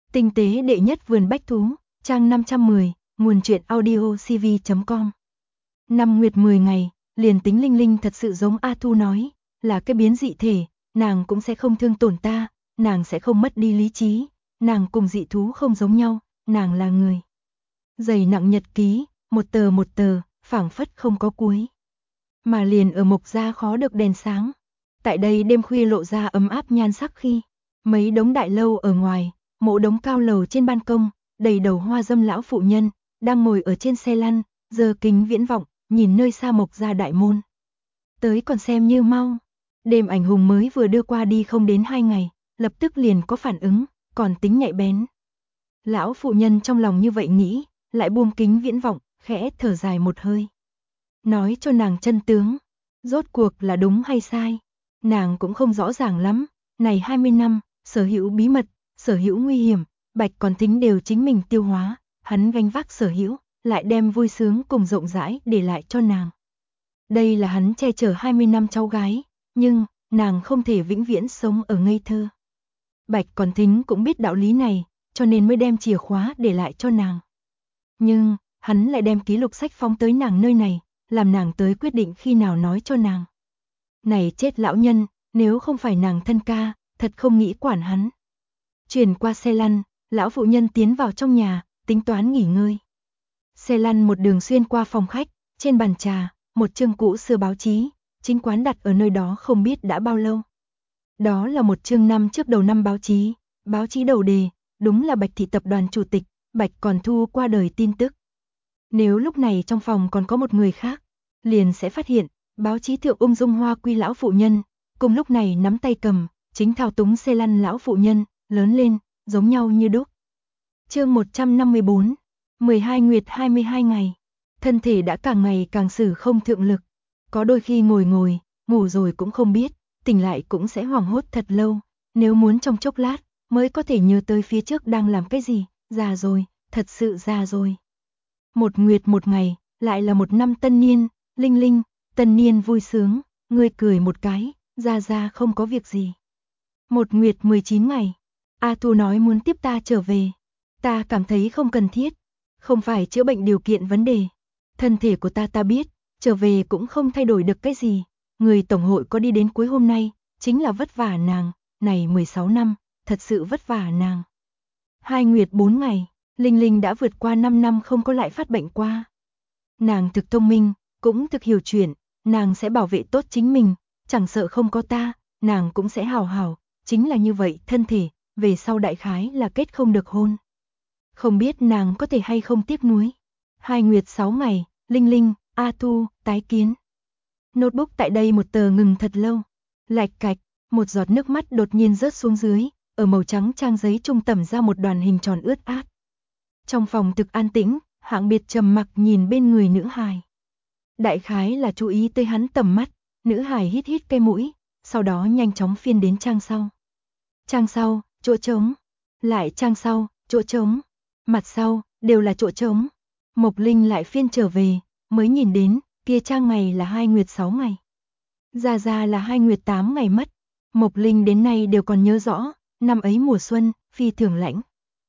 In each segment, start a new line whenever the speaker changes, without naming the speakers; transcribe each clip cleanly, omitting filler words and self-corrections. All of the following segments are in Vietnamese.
Tinh tế đệ nhất vườn bách thú, trang 510, nguồn truyện audio cv.com. 5 nguyệt 10 ngày, liền tính Linh Linh thật sự giống A Thu nói, là cái biến dị thể, nàng cũng sẽ không thương tổn ta, nàng sẽ không mất đi lý trí, nàng cùng dị thú không giống nhau, nàng là người. Dày nặng nhật ký, một tờ, phảng phất không có cuối. Mà liền ở Mộc gia khó được đèn sáng. Tại đây đêm khuya lộ ra ấm áp nhan sắc khi, mấy đống đại lâu ở ngoài, mộ đống cao lầu trên ban công, đầy đầu hoa dâm lão phụ nhân, đang ngồi ở trên xe lăn, giơ kính viễn vọng, nhìn nơi xa Mộc gia đại môn. Tới còn xem như mau. Đêm ảnh hùng mới vừa đưa qua đi không đến 2 ngày, lập tức liền có phản ứng, còn tính nhạy bén. Lão phụ nhân trong lòng như vậy nghĩ, lại buông kính viễn vọng, khẽ thở dài một hơi. Nói cho nàng chân tướng, rốt cuộc là đúng hay sai, nàng cũng không rõ ràng lắm, này 20 năm, sở hữu bí mật, sở hữu nguy hiểm, Bạch Còn Thính đều chính mình tiêu hóa, hắn gánh vác sở hữu, lại đem vui sướng cùng rộng rãi để lại cho nàng. Đây là hắn che chở 20 năm cháu gái, nhưng nàng không thể vĩnh viễn sống ở ngây thơ. Bạch Còn Thính cũng biết đạo lý này, cho nên mới đem chìa khóa để lại cho nàng. Nhưng, hắn lại đem ký lục sách phóng tới nàng nơi này, làm nàng tới quyết định khi nào nói cho nàng. Này chết lão nhân, nếu không phải nàng thân ca, thật không nghĩ quản hắn. Chuyển qua xe lăn, lão phụ nhân tiến vào trong nhà, tính toán nghỉ ngơi. Xe lăn một đường xuyên qua phòng khách, trên bàn trà, một chương cũ xưa báo chí, chính quán đặt ở nơi đó không biết đã bao lâu. Đó là một chương năm trước đầu năm báo chí đầu đề, đúng là Bạch thị tập đoàn chủ tịch, Bạch Còn Thu qua đời tin tức. Nếu lúc này trong phòng còn có một người khác, liền sẽ phát hiện, báo chí thượng ung dung hoa quy lão phụ nhân, cùng lúc này nắm tay cầm, chính thao túng xe lăn lão phụ nhân, lớn lên, giống nhau như đúc. Chương 154, 12 nguyệt 22 ngày, thân thể đã càng ngày càng sử không thượng lực, có đôi khi ngồi, ngủ rồi cũng không biết, tỉnh lại cũng sẽ hoảng hốt thật lâu, nếu muốn trong chốc lát, mới có thể nhớ tới phía trước đang làm cái gì, già rồi, thật sự già rồi. Một nguyệt một ngày, lại là một năm tân niên, Linh Linh, tân niên vui sướng, ngươi cười một cái, ra không có việc gì. Một nguyệt 19 ngày, A Thu nói muốn tiếp ta trở về, ta cảm thấy không cần thiết, không phải chữa bệnh điều kiện vấn đề. Thân thể của ta biết, trở về cũng không thay đổi được cái gì, người tổng hội có đi đến cuối hôm nay, chính là vất vả nàng, này 16 năm, thật sự vất vả nàng. 2 nguyệt 4 ngày, Linh Linh đã vượt qua 5 năm không có lại phát bệnh qua. Nàng thực thông minh, cũng thực hiểu chuyện, nàng sẽ bảo vệ tốt chính mình, chẳng sợ không có ta, nàng cũng sẽ hảo, chính là như vậy thân thể, về sau đại khái là kết không được hôn. Không biết nàng có thể hay không tiếc nuối. 2 nguyệt 6 ngày, Linh Linh, A Thu, tái kiến. Notebook tại đây một tờ ngừng thật lâu. Lạch cạch, một giọt nước mắt đột nhiên rớt xuống dưới, ở màu trắng trang giấy trung tẩm ra một đoàn hình tròn ướt át. Trong phòng thực an tĩnh, Hạng Biệt trầm mặc nhìn bên người nữ hài. Đại khái là chú ý tới hắn tầm mắt, nữ hài hít cái mũi, sau đó nhanh chóng phiên đến trang sau. Trang sau, chỗ trống. Lại trang sau, chỗ trống. Mặt sau, đều là chỗ trống. Mộc Linh lại phiên trở về, mới nhìn đến, kia trang ngày là 2 nguyệt 6 ngày. Ra là 2 nguyệt 8 ngày mất. Mộc Linh đến nay đều còn nhớ rõ, năm ấy mùa xuân, phi thường lãnh.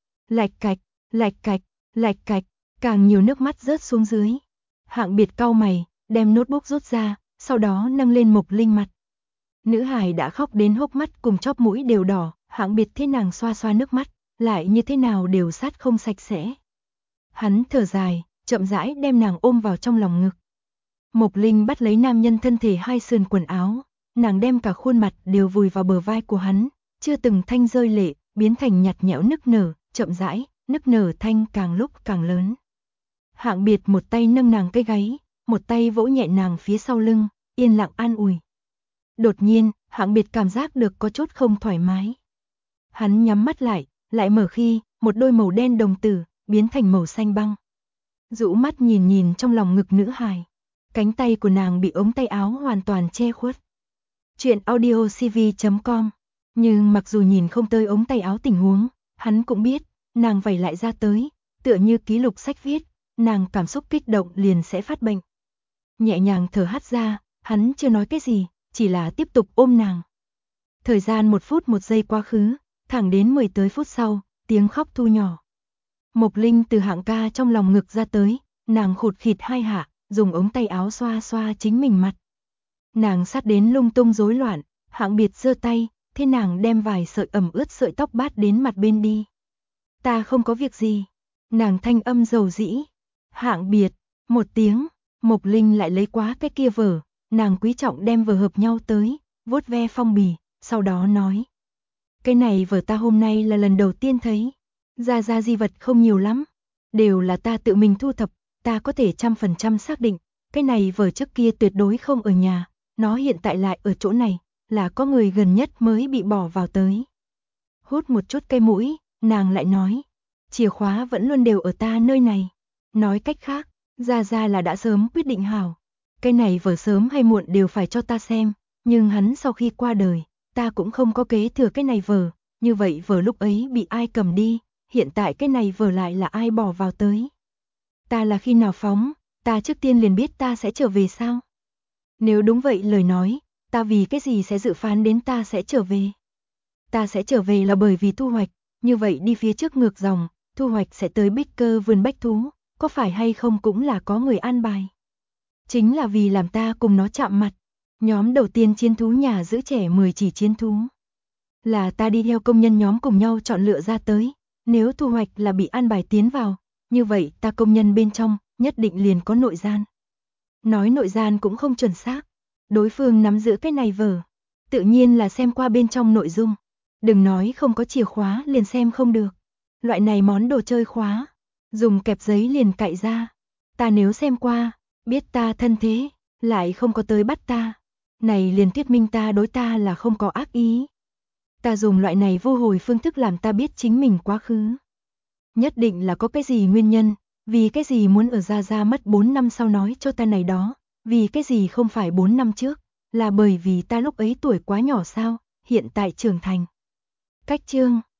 Lạch cạch, càng nhiều nước mắt rớt xuống dưới. Hạng Biệt cau mày, đem notebook rút ra, sau đó nâng lên Mộc Linh mặt. Nữ hài đã khóc đến hốc mắt cùng chóp mũi đều đỏ, Hạng Biệt thế nàng xoa nước mắt, lại như thế nào đều sát không sạch sẽ. Hắn thở dài, chậm rãi đem nàng ôm vào trong lòng ngực. Mộc Linh bắt lấy nam nhân thân thể hai sườn quần áo, nàng đem cả khuôn mặt đều vùi vào bờ vai của hắn, chưa từng thanh rơi lệ, biến thành nhạt nhẽo nức nở, chậm rãi, nức nở thanh càng lúc càng lớn. Hạng Biệt một tay nâng nàng cái gáy, một tay vỗ nhẹ nàng phía sau lưng, yên lặng an ủi. Đột nhiên, Hạng Biệt cảm giác được có chút không thoải mái. Hắn nhắm mắt lại mở khi, một đôi màu đen đồng tử, biến thành màu xanh băng. Dụ mắt nhìn trong lòng ngực nữ hài. Cánh tay của nàng bị ống tay áo hoàn toàn che khuất. Chuyện audio cv.com. Nhưng mặc dù nhìn không tới ống tay áo tình huống, hắn cũng biết, nàng vẩy lại ra tới, tựa như ký lục sách viết, nàng cảm xúc kích động liền sẽ phát bệnh. Nhẹ nhàng thở hắt ra, hắn chưa nói cái gì, chỉ là tiếp tục ôm nàng. Thời gian 1 phút 1 giây quá khứ, thẳng đến 10 tới phút sau, tiếng khóc thu nhỏ. Mộc Linh từ hạng ca trong lòng ngực ra tới, nàng khụt khịt hai hạ, dùng ống tay áo xoa xoa chính mình mặt. Nàng sát đến lung tung rối loạn, Hạng Biệt giơ tay, thế nàng đem vài sợi ẩm ướt sợi tóc bát đến mặt bên đi. Ta không có việc gì. Nàng thanh âm dầu dĩ. Hạng Biệt, một tiếng, Mộc Linh lại lấy quá cái kia vở, nàng quý trọng đem vở hợp nhau tới, vuốt ve phong bì, sau đó nói. Cái này vở ta hôm nay là lần đầu tiên thấy. Ra di vật không nhiều lắm, đều là ta tự mình thu thập, ta có thể 100% xác định, cái này vở trước kia tuyệt đối không ở nhà, nó hiện tại lại ở chỗ này, là có người gần nhất mới bị bỏ vào tới. Hút một chút cây mũi, nàng lại nói, chìa khóa vẫn luôn đều ở ta nơi này. Nói cách khác, Ra là đã sớm quyết định hảo, cái này vở sớm hay muộn đều phải cho ta xem, nhưng hắn sau khi qua đời, ta cũng không có kế thừa cái này vở, như vậy vở lúc ấy bị ai cầm đi, hiện tại cái này vở lại là ai bỏ vào tới. Ta là khi nào phóng, ta trước tiên liền biết ta sẽ trở về sao? Nếu đúng vậy lời nói, ta vì cái gì sẽ dự phán đến ta sẽ trở về? Ta sẽ trở về là bởi vì thu hoạch, như vậy đi phía trước ngược dòng, thu hoạch sẽ tới Bích Cơ vườn bách thú, có phải hay không cũng là có người an bài. Chính là vì làm ta cùng nó chạm mặt, nhóm đầu tiên chiến thú nhà giữ trẻ 10 chỉ chiến thú. Là ta đi theo công nhân nhóm cùng nhau chọn lựa ra tới, nếu thu hoạch là bị an bài tiến vào, như vậy ta công nhân bên trong, nhất định liền có nội gian. Nói nội gian cũng không chuẩn xác, đối phương nắm giữ cái này vở, tự nhiên là xem qua bên trong nội dung. Đừng nói không có chìa khóa liền xem không được. Loại này món đồ chơi khóa, dùng kẹp giấy liền cạy ra. Ta nếu xem qua, biết ta thân thế, lại không có tới bắt ta. Này liền thuyết minh ta đối ta là không có ác ý. Ta dùng loại này vô hồi phương thức làm ta biết chính mình quá khứ. Nhất định là có cái gì nguyên nhân, vì cái gì muốn ở Ra mất 4 năm sau nói cho ta này đó, vì cái gì không phải 4 năm trước, là bởi vì ta lúc ấy tuổi quá nhỏ sao, hiện tại trưởng thành. Cách chương